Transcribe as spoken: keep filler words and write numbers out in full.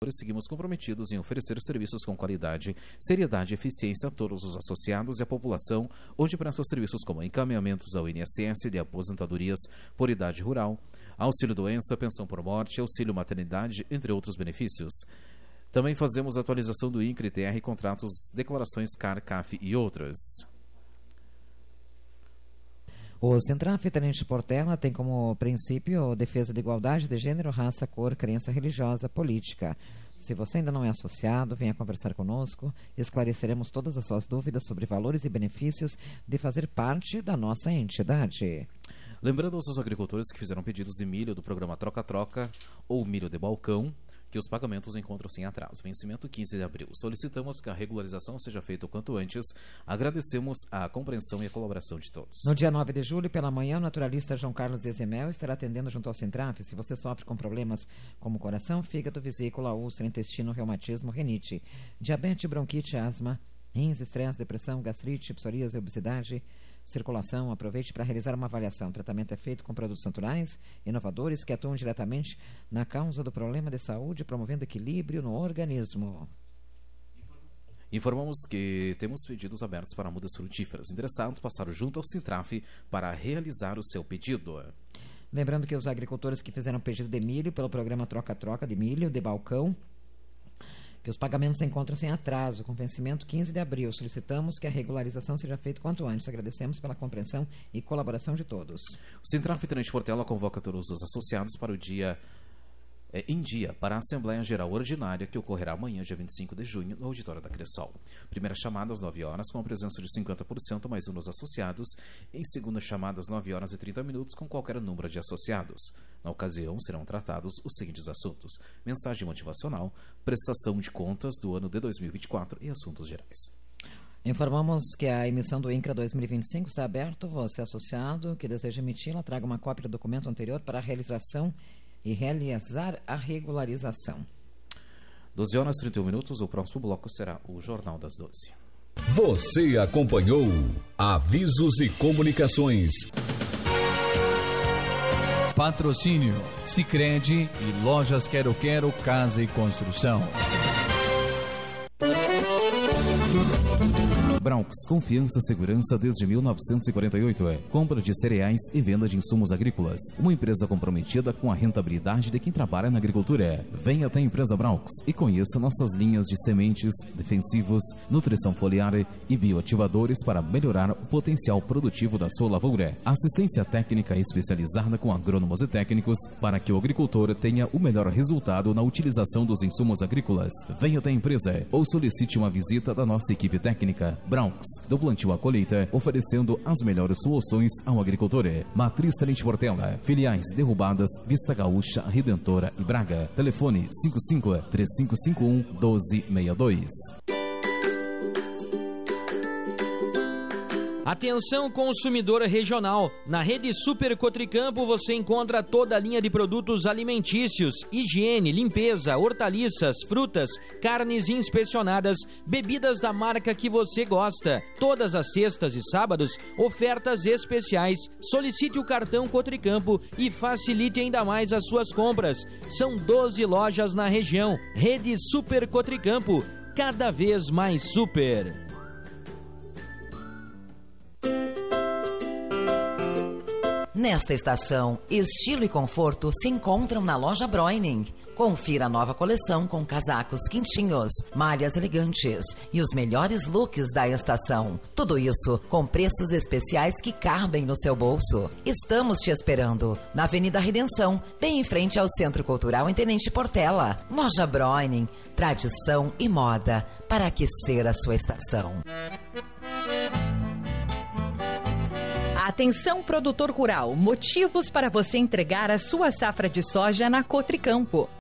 Seguimos comprometidos em oferecer serviços com qualidade, seriedade e eficiência a todos os associados e a população, onde presta serviços como encaminhamentos ao I N S S de aposentadorias por idade rural, auxílio doença, pensão por morte, auxílio maternidade, entre outros benefícios. Também fazemos atualização do I N C R, I T R, contratos, declarações C A R, C A F e outras. O Sintraf Tenente Portela tem como princípio defesa da igualdade de gênero, raça, cor, crença religiosa, política. Se você ainda não é associado, venha conversar conosco. Esclareceremos todas as suas dúvidas sobre valores e benefícios de fazer parte da nossa entidade. Lembrando aos agricultores que fizeram pedidos de milho do programa Troca-Troca ou milho de balcão, que os pagamentos encontram-se em atraso. Vencimento quinze de abril. Solicitamos que a regularização seja feita o quanto antes. Agradecemos a compreensão e a colaboração de todos. No dia nove de julho, pela manhã, o naturalista João Carlos Ezemel estará atendendo junto ao Sintraf. Se você sofre com problemas como coração, fígado, vesícula, úlcera, intestino, reumatismo, rinite, diabetes, bronquite, asma, rins, estresse, depressão, gastrite, psoríase, obesidade, circulação, aproveite para realizar uma avaliação. O tratamento é feito com produtos naturais, inovadores, que atuam diretamente na causa do problema de saúde, promovendo equilíbrio no organismo. Informamos que temos pedidos abertos para mudas frutíferas. Interessados passaram junto ao Sintraf para realizar o seu pedido. Lembrando que os agricultores que fizeram pedido de milho pelo programa Troca-Troca de milho, de balcão, que os pagamentos encontram-se em atraso, com vencimento quinze de abril. Solicitamos que a regularização seja feita quanto antes. Agradecemos pela compreensão e colaboração de todos. O Sintraf Tenente Portela convoca todos os associados para o dia é, em dia para a Assembleia Geral Ordinária, que ocorrerá amanhã, dia vinte e cinco de junho, no auditório da Cressol. Primeira chamada às nove horas, com a presença de cinquenta por cento mais um dos associados. Em segunda chamada, às nove horas e trinta minutos, com qualquer número de associados. Na ocasião, serão tratados os seguintes assuntos: mensagem motivacional, prestação de contas do ano de dois mil e vinte e quatro e assuntos gerais. Informamos que a emissão do INCRA dois mil e vinte e cinco está aberta. Você, associado, que deseja emiti-la, traga uma cópia do documento anterior para a realização e realizar a regularização. doze horas e trinta e um minutos, o próximo bloco será o Jornal das doze. Você acompanhou Avisos e Comunicações. Patrocínio Sicredi e Lojas Quero Quero Casa e Construção. Braux, confiança e segurança desde mil novecentos e quarenta e oito. É compra de cereais e venda de insumos agrícolas. Uma empresa comprometida com a rentabilidade de quem trabalha na agricultura. Venha até a empresa Braux e conheça nossas linhas de sementes, defensivos, nutrição foliar e bioativadores para melhorar o potencial produtivo da sua lavoura. Assistência técnica especializada com agrônomos e técnicos para que o agricultor tenha o melhor resultado na utilização dos insumos agrícolas. Venha até a empresa ou solicite uma visita da nossa equipe técnica. Braux, do plantio à colheita, oferecendo as melhores soluções ao agricultor. Matriz Tenente Portela, filiais Derrubadas, Vista Gaúcha, Redentora e Braga. Telefone cinco cinco, três cinco cinco um, um dois seis dois. Atenção, consumidora regional. Na rede Super Cotricampo você encontra toda a linha de produtos alimentícios, higiene, limpeza, hortaliças, frutas, carnes inspecionadas, bebidas da marca que você gosta. Todas as sextas e sábados, ofertas especiais. Solicite o cartão Cotricampo e facilite ainda mais as suas compras. São doze lojas na região. Rede Super Cotricampo, cada vez mais super. Nesta estação, estilo e conforto se encontram na loja Breuning. Confira a nova coleção com casacos quentinhos, malhas elegantes e os melhores looks da estação. Tudo isso com preços especiais que cabem no seu bolso. Estamos te esperando na Avenida Redenção, bem em frente ao Centro Cultural em Tenente Portela. Loja Breuning, tradição e moda para aquecer a sua estação. Atenção, produtor rural, motivos para você entregar a sua safra de soja na Cotricampo.